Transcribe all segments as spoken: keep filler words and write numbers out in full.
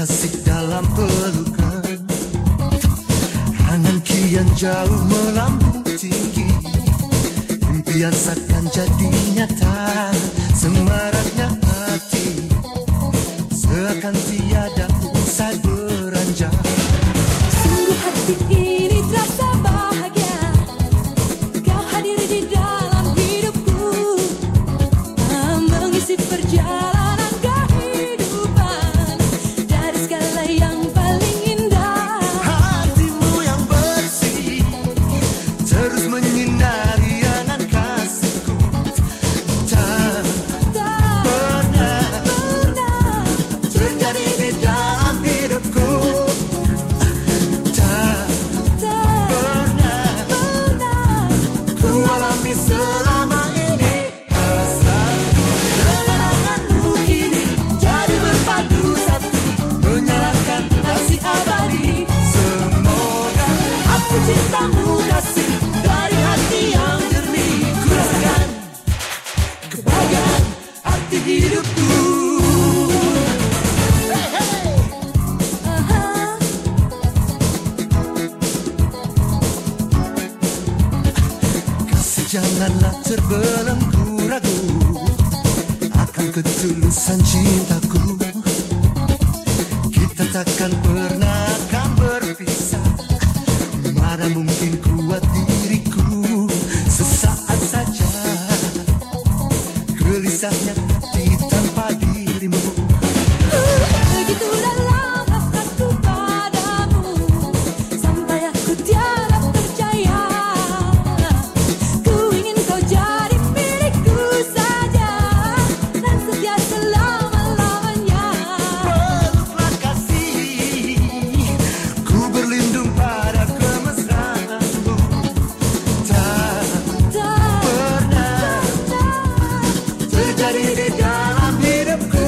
asik dalam pelukan, angan kian jauh melambung tinggi, impian seakan jadi nyata, semaraknya hati seakan tiada usai beranjak. Sungguh hati ini terasa bahagia, kau hadir di dalam hidupku, mengisi perjalanan kehidupan dari segala yang paling indah. Hatimu yang bersih terus menyinari angan kasihku, tak Tak pernah pernah terjadi di dalam hidupku, tak tak pernah pernah ku alami selama ini. Hasratku dengan anganmu kini jadi berpadu satu, menyalakan kasih abadi. Semoga aku cintamu kasih dari hati yang jernih, ku rasakan kebahagiaan arti hidupku. Hey, hey. aha. Kasih janganlah terbelenggu ragu akan ketulusan cintaku. Kita takkan pernah akan berpisah, mana mungkin kuat diriku sesaat saja. Gelisahnya hati tanpa dirimu. Begitu dalam hasratku padamu, sampai aku tiada percaya. Ku ingin kau jadi milikku saja, dan setia selama-lamanya. Peluklah kasih, ku berlindung pada kemesraanmu. Tak Tak pernah pernah terjadi di dalam hidupku,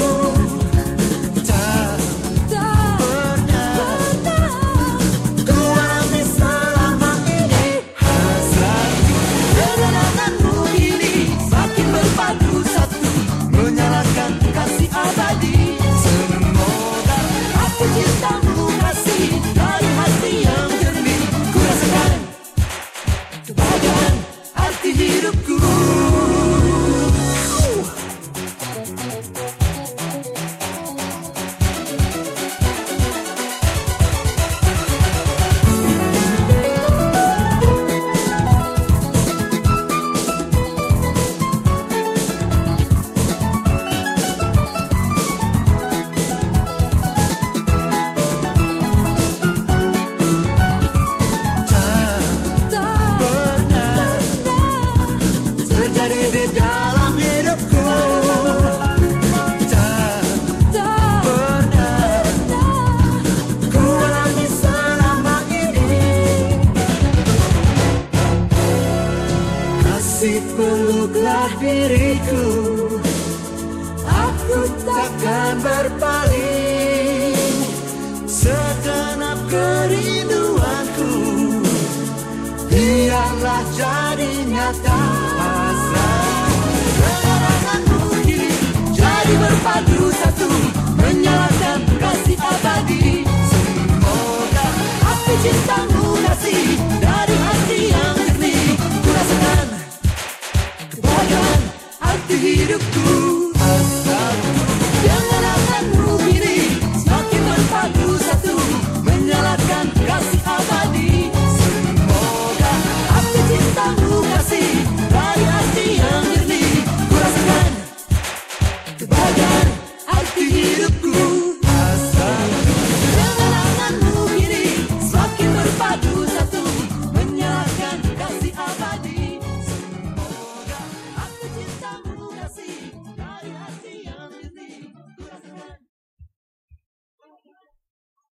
tak tak pernah pernah ku alami selama ini. Hasratku dengan anganmu kini makin berpadu satu, menyalakan kasih abadi. Semoga aku cintamu kasih dari hati yang jernih, ku rasakan kebahagiaan arti hidupku. Tak tak pernah terjadi di dalam hidupku, tak tak pernah ku alami selama ini. Kasih peluklah diriku, aku takkan berpaling. Segenap kerinduanku biarlah jadi nyata.